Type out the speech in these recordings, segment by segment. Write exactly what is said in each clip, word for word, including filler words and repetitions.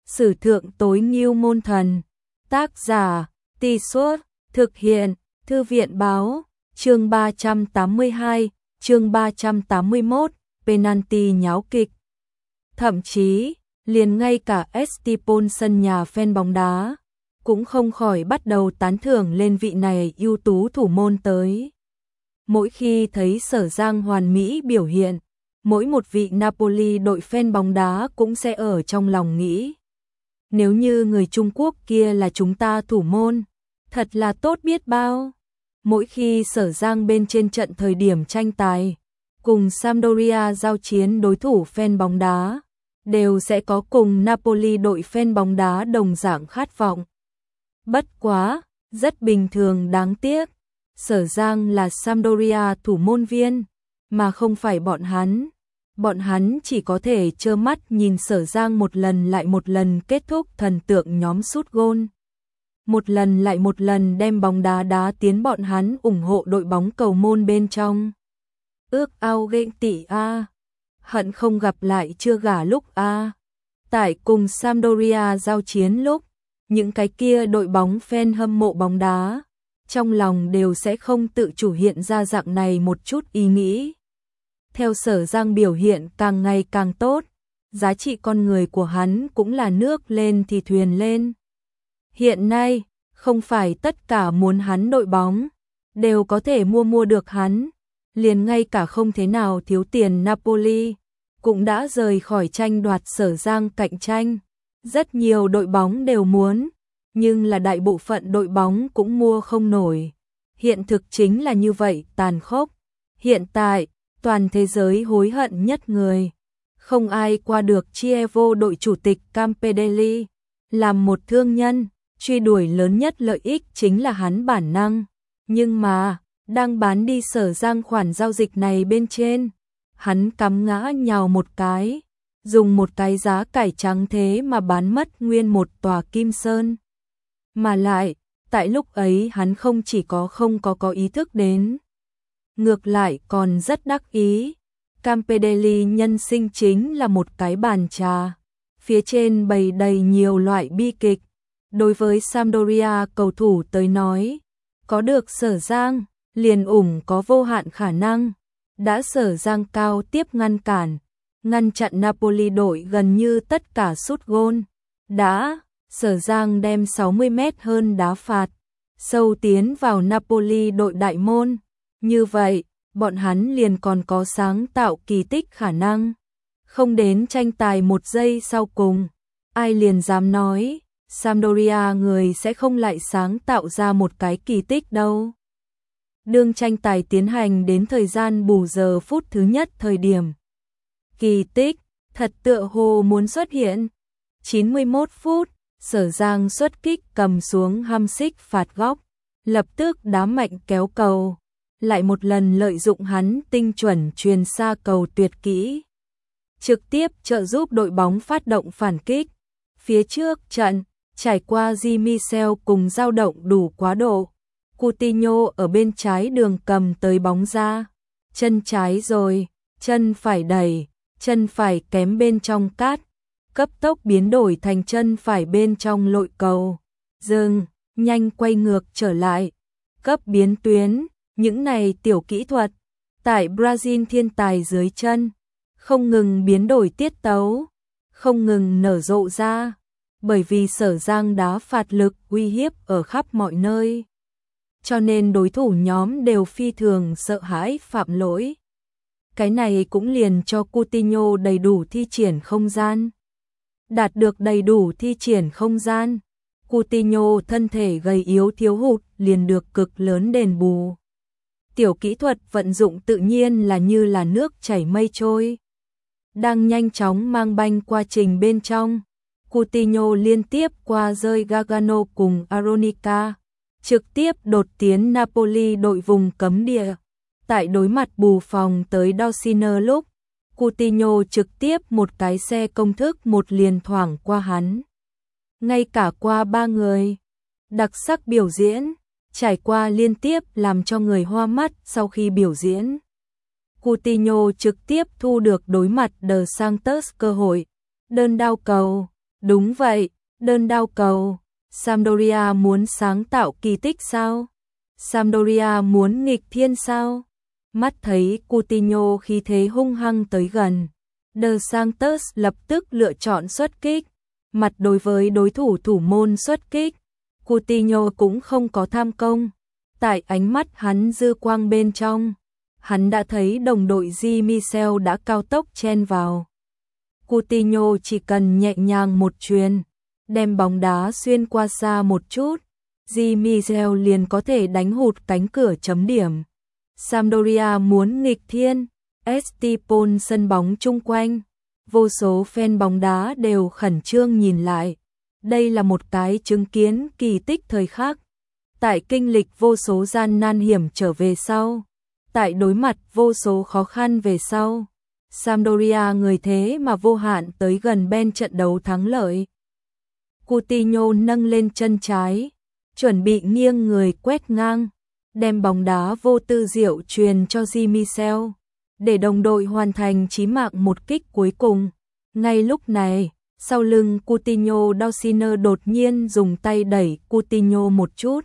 Sử thượng tối ngưu môn thần. Tác giả, Tì Suốt, thực hiện, Thư viện báo, chương ba trăm tám mươi hai, chương ba trăm tám mươi mốt, penalty nháo kịch. Thậm chí, liền ngay cả Estipon sân nhà fan bóng đá, cũng không khỏi bắt đầu tán thưởng lên vị này ưu tú thủ môn tới. Mỗi khi thấy Sở Giang hoàn mỹ biểu hiện, mỗi một vị Napoli đội fan bóng đá cũng sẽ ở trong lòng nghĩ. Nếu như người Trung Quốc kia là chúng ta thủ môn, thật là tốt biết bao. Mỗi khi Sở Giang bên trên trận thời điểm tranh tài, cùng Sampdoria giao chiến đối thủ fan bóng đá, đều sẽ có cùng Napoli đội fan bóng đá đồng dạng khát vọng. Bất quá, rất bình thường đáng tiếc, Sở Giang là Sampdoria thủ môn viên, mà không phải bọn hắn. Bọn hắn chỉ có thể trơ mắt nhìn Sở Giang một lần lại một lần kết thúc thần tượng nhóm sút gôn. Một lần lại một lần đem bóng đá đá tiến bọn hắn ủng hộ đội bóng cầu môn bên trong. Ước ao ghen tị a, hận không gặp lại chưa gả lúc a. Tại cùng Sampdoria giao chiến lúc, những cái kia đội bóng fan hâm mộ bóng đá, trong lòng đều sẽ không tự chủ hiện ra dạng này một chút ý nghĩ. Theo Sở Giang biểu hiện càng ngày càng tốt, giá trị con người của hắn cũng là nước lên thì thuyền lên. Hiện nay, không phải tất cả muốn hắn đội bóng, đều có thể mua mua được hắn, liền ngay cả không thế nào thiếu tiền Napoli, cũng đã rời khỏi tranh đoạt Sở Giang cạnh tranh. Rất nhiều đội bóng đều muốn, nhưng là đại bộ phận đội bóng cũng mua không nổi. Hiện thực chính là như vậy tàn khốc. Hiện tại, toàn thế giới hối hận nhất người. Không ai qua được Chievo đội chủ tịch Campedelli. Làm một thương nhân, truy đuổi lớn nhất lợi ích chính là hắn bản năng. Nhưng mà, đang bán đi Sở Giang khoản giao dịch này bên trên, hắn cắm ngã nhào một cái, dùng một cái giá cải trắng thế mà bán mất nguyên một tòa Kim Sơn. Mà lại, tại lúc ấy hắn không chỉ có không có có ý thức đến, ngược lại còn rất đắc ý. Campedelli nhân sinh chính là một cái bàn trà, phía trên bày đầy nhiều loại bi kịch. Đối với Sampdoria cầu thủ tới nói, có được Sở Giang, liền ủng có vô hạn khả năng. Đã Sở Giang cao tiếp ngăn cản, ngăn chặn Napoli đội gần như tất cả sút gôn. Đã, Sở Giang đem sáu mươi mét hơn đá phạt, sâu tiến vào Napoli đội đại môn. Như vậy, bọn hắn liền còn có sáng tạo kỳ tích khả năng. Không đến tranh tài một giây sau cùng, ai liền dám nói, Sampdoria người sẽ không lại sáng tạo ra một cái kỳ tích đâu. Đương tranh tài tiến hành đến thời gian bù giờ phút thứ nhất thời điểm, kỳ tích thật tựa hồ muốn xuất hiện. chín mươi mốt phút, Sở Giang xuất kích cầm xuống Hamsik phạt góc, lập tức đá mạnh kéo cầu, lại một lần lợi dụng hắn tinh chuẩn truyền xa cầu tuyệt kỹ, trực tiếp trợ giúp đội bóng phát động phản kích. Phía trước trận, trải qua Di Michel cùng dao động đủ quá độ. Coutinho ở bên trái đường cầm tới bóng ra, chân trái rồi, chân phải đẩy, chân phải kém bên trong cát, cấp tốc biến đổi thành chân phải bên trong lội cầu, dừng, nhanh quay ngược trở lại, cấp biến tuyến, những này tiểu kỹ thuật, tại Brazil thiên tài dưới chân, không ngừng biến đổi tiết tấu, không ngừng nở rộ ra, bởi vì Sở Giang đá phạt lực uy hiếp ở khắp mọi nơi. Cho nên đối thủ nhóm đều phi thường sợ hãi phạm lỗi. Cái này cũng liền cho Coutinho đầy đủ thi triển không gian. Đạt được đầy đủ thi triển không gian, Coutinho thân thể gầy yếu thiếu hụt liền được cực lớn đền bù. Tiểu kỹ thuật vận dụng tự nhiên là như là nước chảy mây trôi. Đang nhanh chóng mang banh qua trình bên trong, Coutinho liên tiếp qua rơi Gargano cùng Aronica, trực tiếp đột tiến Napoli đội vùng cấm địa. Tại đối mặt bù phòng tới Dorsiner lúc, Coutinho trực tiếp một cái xe công thức một liền thoảng qua hắn. Ngay cả qua ba người. Đặc sắc biểu diễn, trải qua liên tiếp làm cho người hoa mắt sau khi biểu diễn. Coutinho trực tiếp thu được đối mặt De Santos cơ hội, đơn đao cầu, Đúng vậy, đơn đao cầu. Sampdoria muốn sáng tạo kỳ tích sao? Sampdoria muốn nghịch thiên sao? Mắt thấy Coutinho khí thế hung hăng tới gần, De Santos lập tức lựa chọn xuất kích. Mặt đối với đối thủ thủ môn xuất kích, Coutinho cũng không có tham công. Tại ánh mắt hắn dư quang bên trong, hắn đã thấy đồng đội Di Michel đã cao tốc chen vào. Coutinho chỉ cần nhẹ nhàng một chuyền, đem bóng đá xuyên qua xa một chút, Di Michel liền có thể đánh hụt cánh cửa chấm điểm. Sampdoria muốn nghịch thiên, Estipon sân bóng chung quanh, vô số fan bóng đá đều khẩn trương nhìn lại. Đây là một cái chứng kiến kỳ tích thời khắc. Tại kinh lịch vô số gian nan hiểm trở về sau, tại đối mặt vô số khó khăn về sau, Sampdoria người thế mà vô hạn tới gần bên trận đấu thắng lợi. Coutinho nâng lên chân trái, chuẩn bị nghiêng người quét ngang, đem bóng đá vô tư diệu truyền cho Di Michel, để đồng đội hoàn thành chí mạng một kích cuối cùng. Ngay lúc này, sau lưng Coutinho, Dawsiner đột nhiên dùng tay đẩy Coutinho một chút.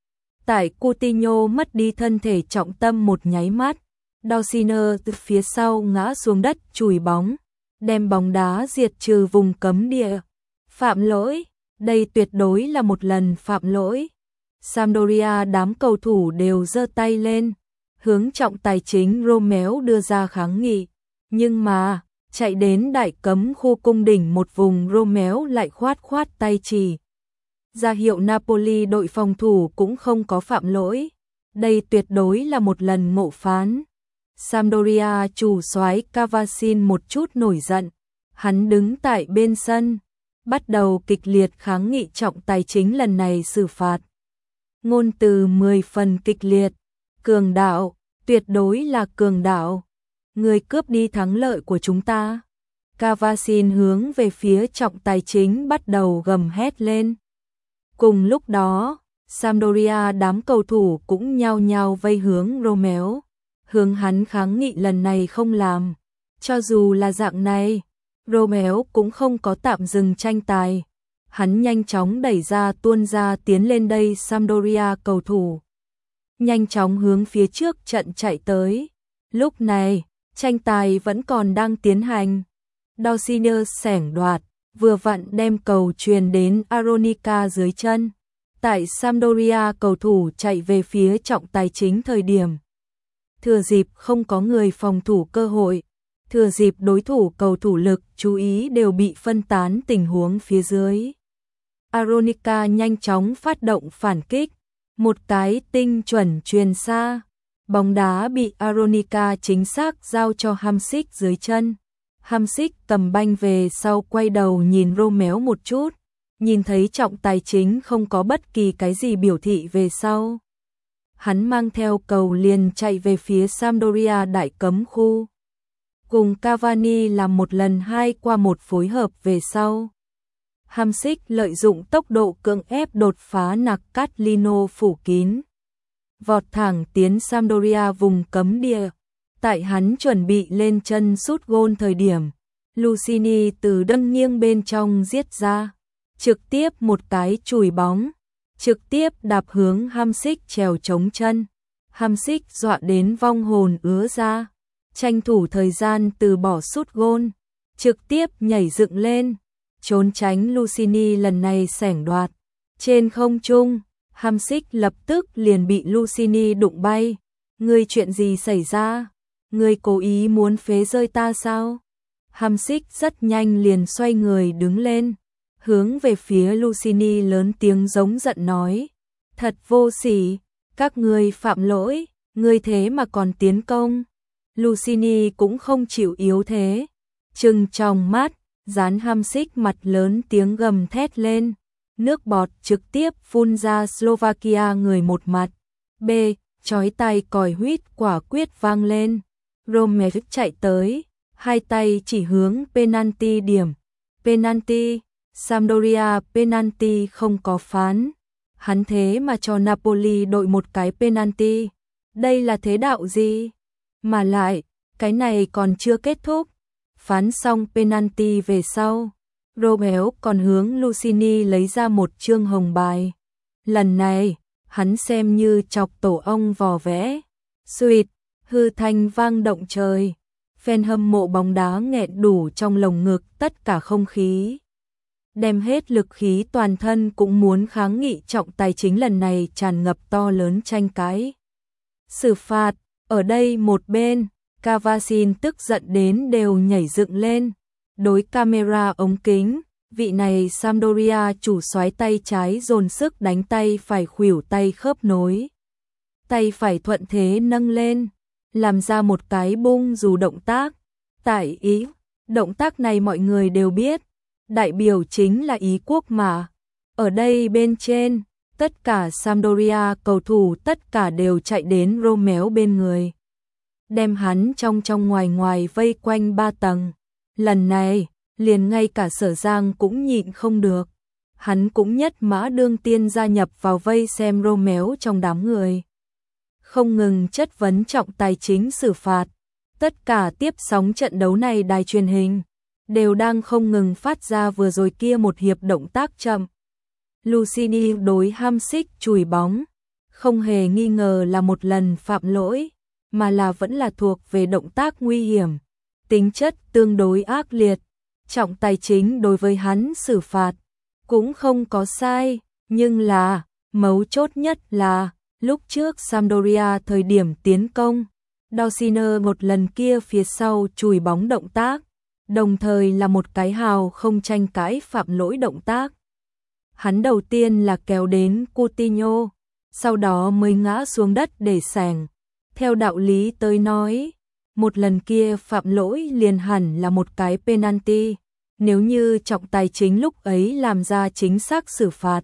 Tại Coutinho mất đi thân thể trọng tâm một nháy mắt, Dawsiner từ phía sau ngã xuống đất chùi bóng, đem bóng đá diệt trừ vùng cấm địa. Phạm lỗi, đây tuyệt đối là một lần phạm lỗi. Sampdoria đám cầu thủ đều giơ tay lên, hướng trọng tài chính Romeu đưa ra kháng nghị. Nhưng mà, chạy đến đại cấm khu cung đỉnh một vùng, Romeu lại khoát khoát tay chỉ ra hiệu Napoli đội phòng thủ cũng không có phạm lỗi. Đây tuyệt đối là một lần ngộ phán. Sampdoria chủ soái Cavasin một chút nổi giận, hắn đứng tại bên sân, bắt đầu kịch liệt kháng nghị trọng tài chính lần này xử phạt. Ngôn từ mười phần kịch liệt, cường đạo, tuyệt đối là cường đạo. Người cướp đi thắng lợi của chúng ta. Cavasin hướng về phía trọng tài chính bắt đầu gầm hét lên. Cùng lúc đó, Sampdoria đám cầu thủ cũng nhao nhao vây hướng Romeu, hướng hắn kháng nghị lần này không làm. Cho dù là dạng này, Romeu cũng không có tạm dừng tranh tài. Hắn nhanh chóng đẩy ra tuôn ra tiến lên đây Sampdoria cầu thủ. Nhanh chóng hướng phía trước trận chạy tới. Lúc này, tranh tài vẫn còn đang tiến hành. Dawsiner xẻng đoạt, vừa vặn đem cầu truyền đến Aronica dưới chân. Tại Sampdoria cầu thủ chạy về phía trọng tài chính thời điểm. Thừa dịp không có người phòng thủ cơ hội. Thừa dịp đối thủ cầu thủ lực chú ý đều bị phân tán tình huống phía dưới. Aronica nhanh chóng phát động phản kích. Một cái tinh chuẩn truyền xa. Bóng đá bị Aronica chính xác giao cho Hamsik dưới chân. Hamsik cầm banh về sau quay đầu nhìn Romeu một chút. Nhìn thấy trọng tài chính không có bất kỳ cái gì biểu thị về sau. Hắn mang theo cầu liền chạy về phía Sampdoria đại cấm khu. Cùng Cavani làm một lần hai qua một phối hợp về sau. Hamsik lợi dụng tốc độ cưỡng ép đột phá Nakatino phủ kín. Vọt thẳng tiến Sampdoria vùng cấm địa. Tại hắn chuẩn bị lên chân sút gôn thời điểm, Lucini từ đâm nghiêng bên trong giết ra. Trực tiếp một cái chùi bóng. Trực tiếp đạp hướng Hamsik trèo chống chân. Hamsik dọa đến vong hồn ứa ra. Tranh thủ thời gian từ bỏ sút gôn. Trực tiếp nhảy dựng lên. Trốn tránh Lucini lần này xẻng đoạt. Trên không trung, Hamsik lập tức liền bị Lucini đụng bay. Ngươi chuyện gì xảy ra? Ngươi cố ý muốn phế rơi ta sao? Hamsik rất nhanh liền xoay người đứng lên. Hướng về phía Lucini lớn tiếng giống giận nói. Thật vô sỉ, các ngươi phạm lỗi, ngươi thế mà còn tiến công. Lucini cũng không chịu yếu thế. Trừng trong mắt, dán Hamsik mặt lớn tiếng gầm thét lên. Nước bọt trực tiếp phun ra Slovakia người một mặt. B. Chói tai còi huýt quả quyết vang lên. Romeu chạy tới, hai tay chỉ hướng penalty điểm. Penalty, Sampdoria penalty không có phán. Hắn thế mà cho Napoli đội một cái penalty. Đây là thế đạo gì? Mà lại, cái này còn chưa kết thúc. Phán xong penalty về sau, Romeo còn hướng Lucini lấy ra một chương hồng bài. Lần này, hắn xem như chọc tổ ong vò vẽ. Sweet, hư thanh vang động trời. Fan hâm mộ bóng đá nghẹn đủ trong lồng ngực tất cả không khí. Đem hết lực khí toàn thân cũng muốn kháng nghị trọng tài chính lần này tràn ngập to lớn tranh cãi. Xử phạt, ở đây một bên, Cavasin tức giận đến đều nhảy dựng lên. Đối camera ống kính, vị này Sampdoria chủ soái tay trái dồn sức đánh tay phải khuỷu tay khớp nối. Tay phải thuận thế nâng lên, làm ra một cái bung dù động tác. Tại Ý, động tác này mọi người đều biết, đại biểu chính là Ý quốc mà. Ở đây bên trên, tất cả Sampdoria cầu thủ tất cả đều chạy đến Romeo bên người. Đem hắn trong trong ngoài ngoài vây quanh ba tầng. Lần này, liền ngay cả Sở Giang cũng nhịn không được. Hắn cũng nhất mã đương tiên gia nhập vào vây xem Romeo trong đám người. Không ngừng chất vấn trọng tài chính xử phạt. Tất cả tiếp sóng trận đấu này đài truyền hình đều đang không ngừng phát ra vừa rồi kia một hiệp động tác chậm. Lucini đối Hamsik chùi bóng, không hề nghi ngờ là một lần phạm lỗi, mà là vẫn là thuộc về động tác nguy hiểm, tính chất tương đối ác liệt. Trọng tài chính đối với hắn xử phạt cũng không có sai, nhưng là mấu chốt nhất là lúc trước Sampdoria thời điểm tiến công, Dorsier một lần kia phía sau chùi bóng động tác, đồng thời là một cái hào không tranh cãi phạm lỗi động tác. Hắn đầu tiên là kéo đến Coutinho, sau đó mới ngã xuống đất để sẻng. Theo đạo lý tới nói, một lần kia phạm lỗi liền hẳn là một cái penalty, nếu như trọng tài chính lúc ấy làm ra chính xác xử phạt.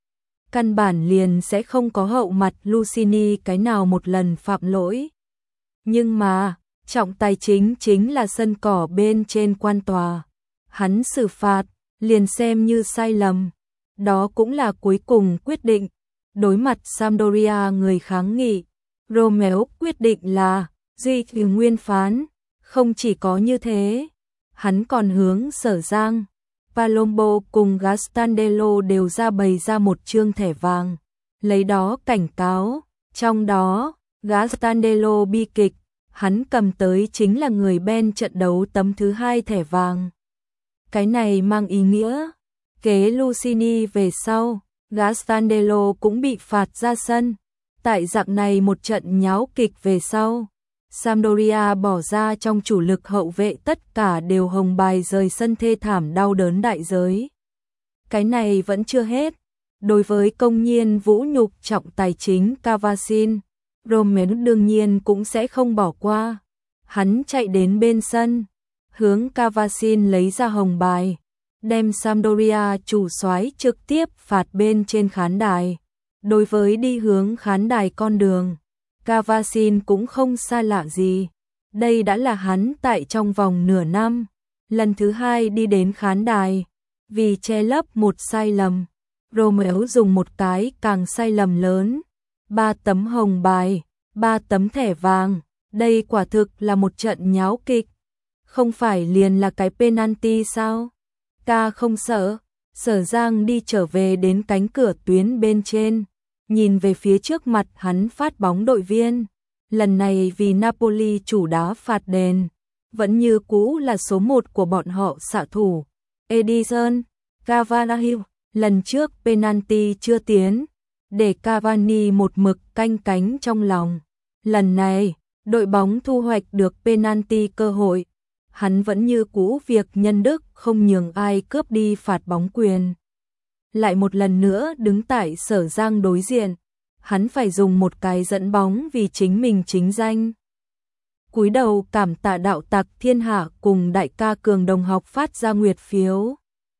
Căn bản liền sẽ không có hậu mặt Lucini cái nào một lần phạm lỗi. Nhưng mà, trọng tài chính chính là sân cỏ bên trên quan tòa. Hắn xử phạt, liền xem như sai lầm. Đó cũng là cuối cùng quyết định. Đối mặt Sampdoria người kháng nghị, Romeo quyết định là duy trì nguyên phán. Không chỉ có như thế, hắn còn hướng Sở Giang, Palombo cùng Gastandello đều ra bày ra một chương thẻ vàng, lấy đó cảnh cáo. Trong đó, Gastandello bi kịch, hắn cầm tới chính là người Ben trận đấu tấm thứ hai thẻ vàng. Cái này mang ý nghĩa, kế Lucini về sau, Gastandello cũng bị phạt ra sân. Tại dạng này một trận nháo kịch về sau, Sampdoria bỏ ra trong chủ lực hậu vệ tất cả đều hồng bài rời sân thê thảm đau đớn đại giới. Cái này vẫn chưa hết. Đối với công nhiên vũ nhục trọng tài chính Cavasin, Romeo đương nhiên cũng sẽ không bỏ qua. Hắn chạy đến bên sân, hướng Cavasin lấy ra hồng bài, đem Sampdoria chủ soái trực tiếp phạt bên trên khán đài. Đối với đi hướng khán đài con đường, Cavasin cũng không xa lạ gì. Đây đã là hắn tại trong vòng nửa năm, lần thứ hai đi đến khán đài. Vì che lấp một sai lầm, Romeo dùng một cái càng sai lầm lớn. Ba tấm hồng bài, ba tấm thẻ vàng, đây quả thực là một trận nháo kịch. Không phải liền là cái penalty sao? Ca không sợ. Sở Giang đi trở về đến cánh cửa tuyến bên trên, nhìn về phía trước mặt hắn phát bóng đội viên. Lần này vì Napoli chủ đá phạt đền, vẫn như cũ là số một của bọn họ xạ thủ. Edison Cavani, lần trước penalty chưa tiến, để Cavani một mực canh cánh trong lòng. Lần này, đội bóng thu hoạch được penalty cơ hội. Hắn vẫn như cũ việc nhân đức không nhường ai cướp đi phạt bóng quyền. Lại một lần nữa đứng tại Sở Giang đối diện, hắn phải dùng một cái dẫn bóng vì chính mình chính danh. Cúi đầu cảm tạ đạo tặc thiên hạ cùng đại ca Cường đồng học phát ra nguyệt phiếu.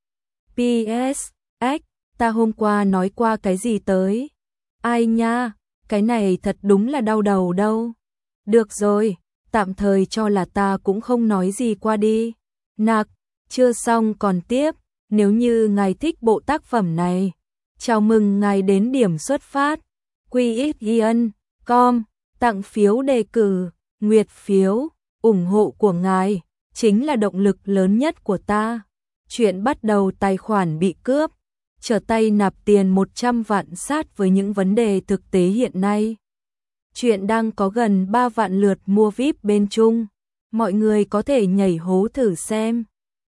pê ét, X, ta hôm qua nói qua cái gì tới? Ai nha, cái này thật đúng là đau đầu đâu. Được rồi, tạm thời cho là ta cũng không nói gì qua đi. Nạc, chưa xong còn tiếp, nếu như ngài thích bộ tác phẩm này, chào mừng ngài đến điểm xuất phát. quy ích yên chấm com, tặng phiếu đề cử, nguyệt phiếu, ủng hộ của ngài chính là động lực lớn nhất của ta. Chuyện bắt đầu tài khoản bị cướp, trở tay nạp tiền một trăm vạn sát với những vấn đề thực tế hiện nay. Chuyện đang có gần ba vạn lượt mua vi ai pi bên Trung. Mọi người có thể nhảy hố thử xem.